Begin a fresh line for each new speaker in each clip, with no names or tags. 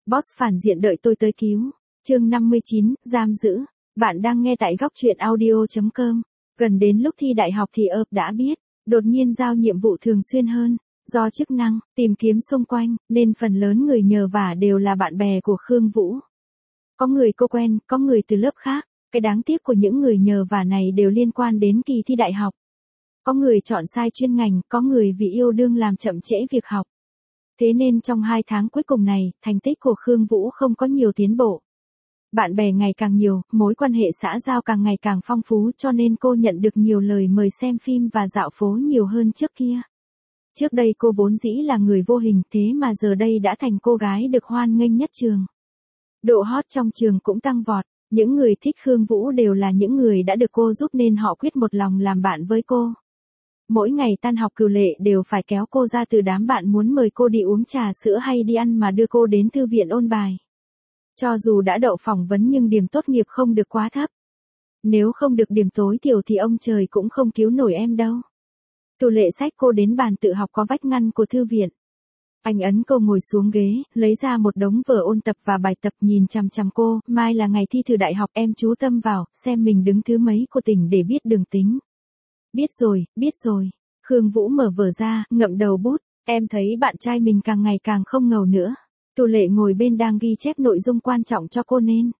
Boss phản diện đợi tôi tới cứu. Chương 59, giam giữ. Bạn đang nghe tại góc truyện audio.com. Gần đến lúc thi đại học thì đã biết, đột nhiên giao nhiệm vụ thường xuyên hơn. Do chức năng, tìm kiếm xung quanh, nên phần lớn người nhờ vả đều là bạn bè của Khương Vũ. Có người cô quen, có người từ lớp khác. Cái đáng tiếc của những người nhờ vả này đều liên quan đến kỳ thi đại học. Có người chọn sai chuyên ngành, có người vì yêu đương làm chậm trễ việc học. Thế nên trong 2 tháng cuối cùng này, thành tích của Khương Vũ không có nhiều tiến bộ. Bạn bè ngày càng nhiều, mối quan hệ xã giao càng ngày càng phong phú, cho nên cô nhận được nhiều lời mời xem phim và dạo phố nhiều hơn trước kia. Trước đây cô vốn dĩ là người vô hình, thế mà giờ đây đã thành cô gái được hoan nghênh nhất trường. Độ hot trong trường cũng tăng vọt, những người thích Khương Vũ đều là những người đã được cô giúp nên họ quyết một lòng làm bạn với cô. Mỗi ngày tan học Cửu Lệ đều phải kéo cô ra từ đám bạn muốn mời cô đi uống trà sữa hay đi ăn mà đưa cô đến thư viện ôn bài. Cho dù đã đậu phỏng vấn nhưng điểm tốt nghiệp không được quá thấp. Nếu không được điểm tối thiểu thì ông trời cũng không cứu nổi em đâu. Cửu Lệ xách cô đến bàn tự học có vách ngăn của thư viện. Anh ấn cô ngồi xuống ghế, lấy ra một đống vở ôn tập và bài tập nhìn chằm chằm cô, mai là ngày thi thử đại học em chú tâm vào, xem mình đứng thứ mấy của tỉnh để biết đường tính. Biết rồi. Khương Vũ mở vở ra, ngậm đầu bút, em thấy bạn trai mình càng ngày càng không ngầu nữa. Cửu Lệ ngồi bên đang ghi chép nội dung quan trọng cho cô nên.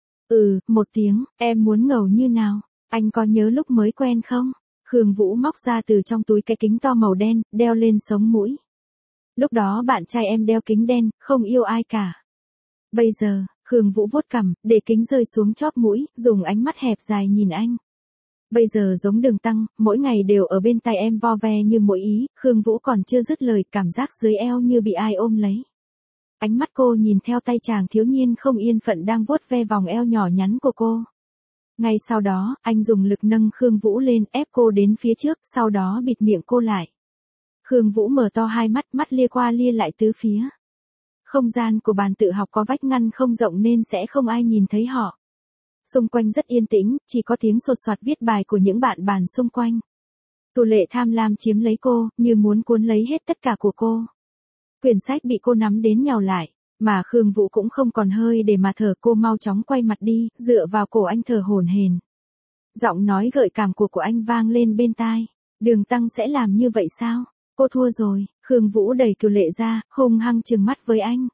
Một tiếng, em muốn ngầu như nào, anh có nhớ lúc mới quen không? Khương Vũ móc ra từ trong túi cái kính to màu đen, đeo lên sống mũi. Lúc đó bạn trai em đeo kính đen, không yêu ai cả. Bây giờ, Khương Vũ vuốt cằm, để kính rơi xuống chóp mũi, dùng ánh mắt hẹp dài nhìn anh. Bây giờ giống Đường Tăng, mỗi ngày đều ở bên tai em vo ve như mỗi ý, Khương Vũ còn chưa dứt lời, cảm giác dưới eo như bị ai ôm lấy. Ánh mắt cô nhìn theo tay chàng thiếu niên không yên phận đang vuốt ve vòng eo nhỏ nhắn của cô. Ngay sau đó, anh dùng lực nâng Khương Vũ lên, ép cô đến phía trước, sau đó bịt miệng cô lại. Khương Vũ mở to hai mắt, mắt lia qua lia lại tứ phía. Không gian của bàn tự học có vách ngăn không rộng nên sẽ không ai nhìn thấy họ. Xung quanh rất yên tĩnh, chỉ có tiếng sột soạt viết bài của những bạn bàn xung quanh. Cửu Lệ tham lam chiếm lấy cô, như muốn cuốn lấy hết tất cả của cô. Quyển sách bị cô nắm đến nhào lại, mà Khương Vũ cũng không còn hơi để mà thở, cô mau chóng quay mặt đi, dựa vào cổ anh thở hổn hển. Giọng nói gợi cảm của anh vang lên bên tai. Đường Tăng sẽ làm như vậy sao? Cô thua rồi. Khương Vũ đẩy Cửu Lệ ra, hung hăng trừng mắt với anh.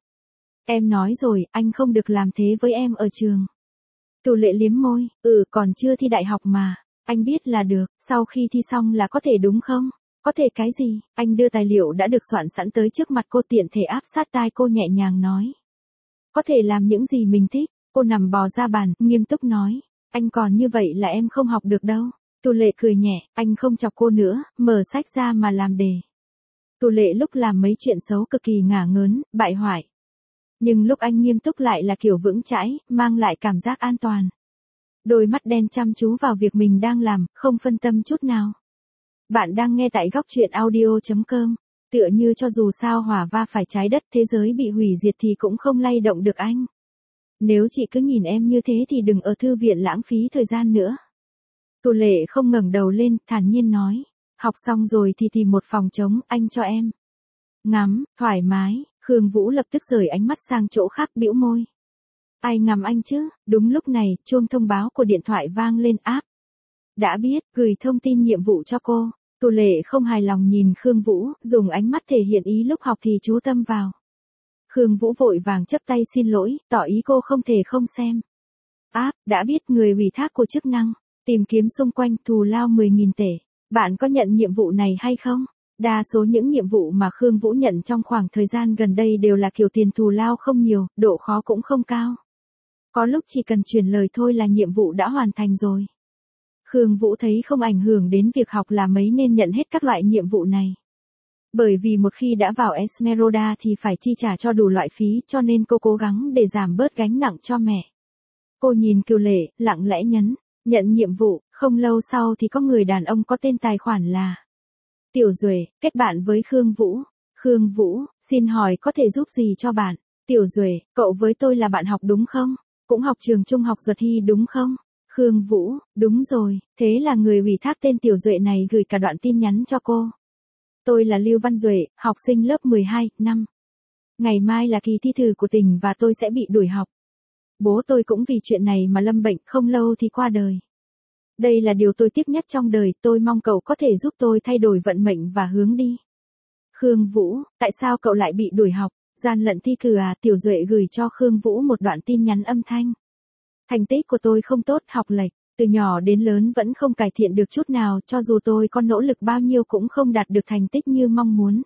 Em nói rồi, anh không được làm thế với em ở trường. Cửu Lệ liếm môi, còn chưa thi đại học mà. Anh biết là được, sau khi thi xong là có thể đúng không? Có thể cái gì? Anh đưa tài liệu đã được soạn sẵn tới trước mặt cô, tiện thể áp sát tai cô nhẹ nhàng nói. Có thể làm những gì mình thích. Cô nằm bò ra bàn, nghiêm túc nói. Anh còn như vậy là em không học được đâu. Cửu Lệ cười nhẹ, anh không chọc cô nữa, mở sách ra mà làm đề. Cửu Lệ lúc làm mấy chuyện xấu cực kỳ ngả ngớn, bại hoại. Nhưng lúc anh nghiêm túc lại là kiểu vững chãi, mang lại cảm giác an toàn. Đôi mắt đen chăm chú vào việc mình đang làm, không phân tâm chút nào. Bạn đang nghe tại góc truyện audio.com. Tựa như cho dù sao hỏa va phải trái đất, thế giới bị hủy diệt thì cũng không lay động được anh. Nếu chị cứ nhìn em như thế thì đừng ở thư viện lãng phí thời gian nữa. Cửu Lệ không ngẩng đầu lên, thản nhiên nói. Học xong rồi thì tìm một phòng trống, anh cho em. Ngắm, thoải mái. Khương Vũ lập tức rời ánh mắt sang chỗ khác, bĩu môi. Ai ngắm anh chứ? Đúng lúc này, chuông thông báo của điện thoại vang lên. Đã biết, gửi thông tin nhiệm vụ cho cô. Cửu Lệ không hài lòng nhìn Khương Vũ, dùng ánh mắt thể hiện ý lúc học thì chú tâm vào. Khương Vũ vội vàng chấp tay xin lỗi, tỏ ý cô không thể không xem. Đã biết, người ủy thác của chức năng. Tìm kiếm xung quanh, thù lao 10.000 tệ. Bạn có nhận nhiệm vụ này hay không? Đa số những nhiệm vụ mà Khương Vũ nhận trong khoảng thời gian gần đây đều là kiểu tiền thù lao không nhiều, độ khó cũng không cao. Có lúc chỉ cần truyền lời thôi là nhiệm vụ đã hoàn thành rồi. Khương Vũ thấy không ảnh hưởng đến việc học là mấy nên nhận hết các loại nhiệm vụ này. Bởi vì một khi đã vào Esmeralda thì phải chi trả cho đủ loại phí, cho nên cô cố gắng để giảm bớt gánh nặng cho mẹ. Cô nhìn Cửu Lệ, lặng lẽ nhấn, nhận nhiệm vụ. Không lâu sau thì có người đàn ông có tên tài khoản là Tiểu Duệ, kết bạn với Khương Vũ. Khương Vũ, xin hỏi có thể giúp gì cho bạn? Tiểu Duệ, cậu với tôi là bạn học đúng không? Cũng học trường trung học Duật Hy đúng không? Khương Vũ, đúng rồi, thế là người ủy thác tên Tiểu Duệ này gửi cả đoạn tin nhắn cho cô. Tôi là Lưu Văn Duệ, học sinh lớp 12, năm Ngày mai là kỳ thi thử của tỉnh và tôi sẽ bị đuổi học. Bố tôi cũng vì chuyện này mà lâm bệnh, không lâu thì qua đời. Đây là điều tôi tiếc nhất trong đời, tôi mong cậu có thể giúp tôi thay đổi vận mệnh và hướng đi. Khương Vũ, tại sao cậu lại bị đuổi học? Gian lận thi cử à? Tiểu Duệ gửi cho Khương Vũ một đoạn tin nhắn âm thanh. Thành tích của tôi không tốt, học lệch, từ nhỏ đến lớn vẫn không cải thiện được chút nào, cho dù tôi có nỗ lực bao nhiêu cũng không đạt được thành tích như mong muốn.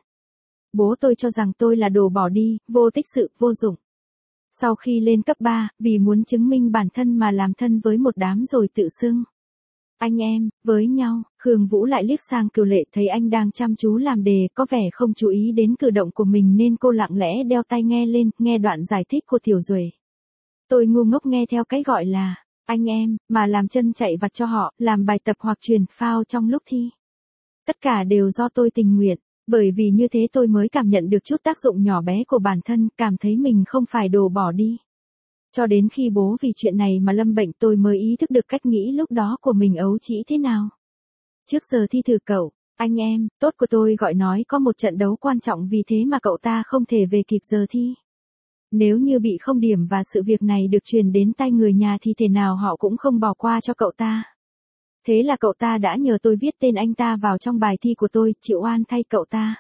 Bố tôi cho rằng tôi là đồ bỏ đi, vô tích sự, vô dụng. Sau khi lên cấp 3, vì muốn chứng minh bản thân mà làm thân với một đám rồi tự xưng anh em với nhau. Khương Vũ lại liếc sang Cửu Lệ, thấy anh đang chăm chú làm đề, có vẻ không chú ý đến cử động của mình nên cô lặng lẽ đeo tai nghe lên, nghe đoạn giải thích của Tiểu Duệ. Tôi ngu ngốc nghe theo cái gọi là anh em mà làm chân chạy vặt cho họ, làm bài tập hoặc truyền phao trong lúc thi. Tất cả đều do tôi tình nguyện, bởi vì như thế tôi mới cảm nhận được chút tác dụng nhỏ bé của bản thân, cảm thấy mình không phải đồ bỏ đi. Cho đến khi bố vì chuyện này mà lâm bệnh tôi mới ý thức được cách nghĩ lúc đó của mình ấu trĩ thế nào. Trước giờ thi thử cậu, anh em tốt của tôi gọi nói có một trận đấu quan trọng, vì thế mà cậu ta không thể về kịp giờ thi. Nếu như bị không điểm và sự việc này được truyền đến tai người nhà thì thế nào họ cũng không bỏ qua cho cậu ta. Thế là cậu ta đã nhờ tôi viết tên anh ta vào trong bài thi của tôi, chịu oan thay cậu ta.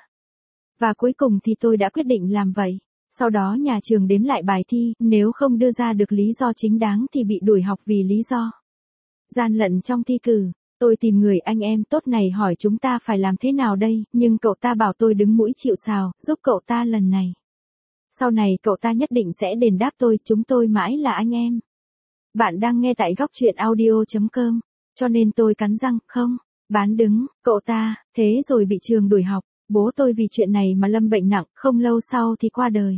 Và cuối cùng thì tôi đã quyết định làm vậy. Sau đó nhà trường đếm lại bài thi, nếu không đưa ra được lý do chính đáng thì bị đuổi học vì lý do gian lận trong thi cử. Tôi tìm người anh em tốt này hỏi chúng ta phải làm thế nào đây, nhưng cậu ta bảo tôi đứng mũi chịu sào, giúp cậu ta lần này. Sau này cậu ta nhất định sẽ đền đáp tôi, chúng tôi mãi là anh em. Bạn đang nghe tại góc truyện audio.com, cho nên tôi cắn răng, không, bán đứng, cậu ta, thế rồi bị trường đuổi học. Bố tôi vì chuyện này mà lâm bệnh nặng, không lâu sau thì qua đời.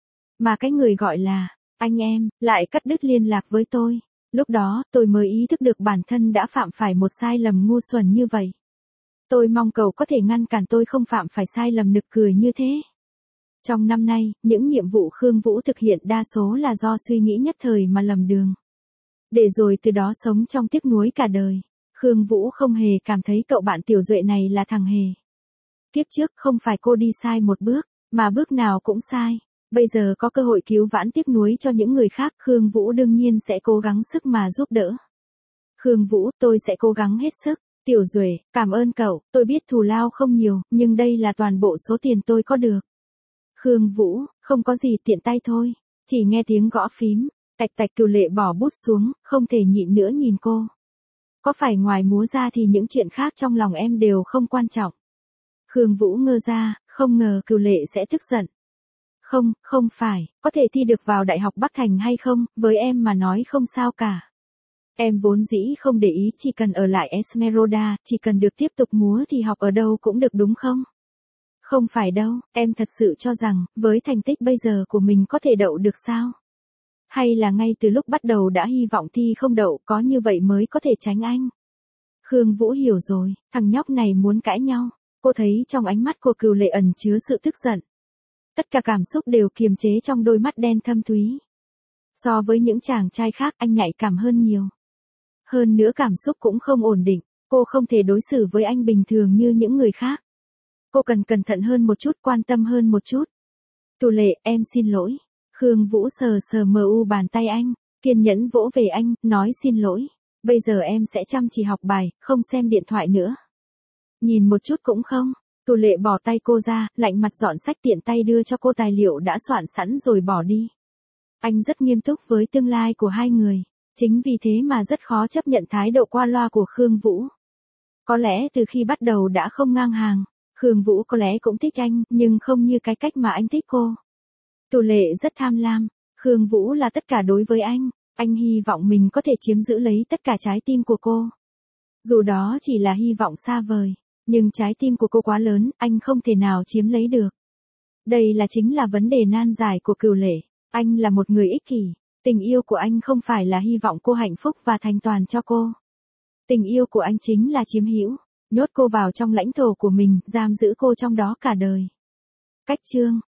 Mà cái người gọi là anh em lại cắt đứt liên lạc với tôi. Lúc đó, tôi mới ý thức được bản thân đã phạm phải một sai lầm ngu xuẩn như vậy. Tôi mong cậu có thể ngăn cản tôi không phạm phải sai lầm nực cười như thế. Trong năm nay, những nhiệm vụ Khương Vũ thực hiện đa số là do suy nghĩ nhất thời mà lầm đường. Để rồi từ đó sống trong tiếc nuối cả đời. Khương Vũ không hề cảm thấy cậu bạn Tiểu Duệ này là thằng hề. Kiếp trước không phải cô đi sai một bước, mà bước nào cũng sai. Bây giờ có cơ hội cứu vãn tiếc nuối cho những người khác, Khương Vũ đương nhiên sẽ cố gắng sức mà giúp đỡ. Khương Vũ, tôi sẽ cố gắng hết sức. Tiểu Duệ, cảm ơn cậu, tôi biết thù lao không nhiều, nhưng đây là toàn bộ số tiền tôi có được. Khương Vũ, không có gì, tiện tay thôi. Chỉ nghe tiếng gõ phím, tạch tạch. Cửu Lệ bỏ bút xuống, không thể nhịn nữa nhìn cô. Có phải ngoài múa ra thì những chuyện khác trong lòng em đều không quan trọng? Khương Vũ ngơ ra, không ngờ Cửu Lệ sẽ tức giận. Không, không phải, có thể thi được vào Đại học Bắc Thành hay không, với em mà nói không sao cả. Em vốn dĩ không để ý, chỉ cần ở lại Esmeralda, chỉ cần được tiếp tục múa thì học ở đâu cũng được đúng không? Không phải đâu, em thật sự cho rằng, với thành tích bây giờ của mình có thể đậu được sao? Hay là ngay từ lúc bắt đầu đã hy vọng thi không đậu, có như vậy mới có thể tránh anh? Khương Vũ hiểu rồi, thằng nhóc này muốn cãi nhau. Cô thấy trong ánh mắt của Cửu Lệ ẩn chứa sự tức giận. Tất cả cảm xúc đều kiềm chế trong đôi mắt đen thâm thúy. So với những chàng trai khác, anh nhạy cảm hơn nhiều. Hơn nữa cảm xúc cũng không ổn định, cô không thể đối xử với anh bình thường như những người khác. Cô cần cẩn thận hơn một chút, quan tâm hơn một chút. Cửu Lệ, em xin lỗi. Khương Vũ sờ sờ bàn tay anh, kiên nhẫn vỗ về anh, nói xin lỗi. Bây giờ em sẽ chăm chỉ học bài, không xem điện thoại nữa. Nhìn một chút cũng không. Cửu Lệ bỏ tay cô ra, lạnh mặt dọn sách, tiện tay đưa cho cô tài liệu đã soạn sẵn rồi bỏ đi. Anh rất nghiêm túc với tương lai của hai người. Chính vì thế mà rất khó chấp nhận thái độ qua loa của Khương Vũ. Có lẽ từ khi bắt đầu đã không ngang hàng. Khương Vũ có lẽ cũng thích anh, nhưng không như cái cách mà anh thích cô. Cửu Lệ rất tham lam. Khương Vũ là tất cả đối với anh. Anh hy vọng mình có thể chiếm giữ lấy tất cả trái tim của cô. Dù đó chỉ là hy vọng xa vời. Nhưng trái tim của cô quá lớn, anh không thể nào chiếm lấy được. Đây là chính là vấn đề nan giải của Cửu Lệ. Anh là một người ích kỷ. Tình yêu của anh không phải là hy vọng cô hạnh phúc và thành toàn cho cô. Tình yêu của anh chính là chiếm hữu, nhốt cô vào trong lãnh thổ của mình, giam giữ cô trong đó cả đời. Cách chương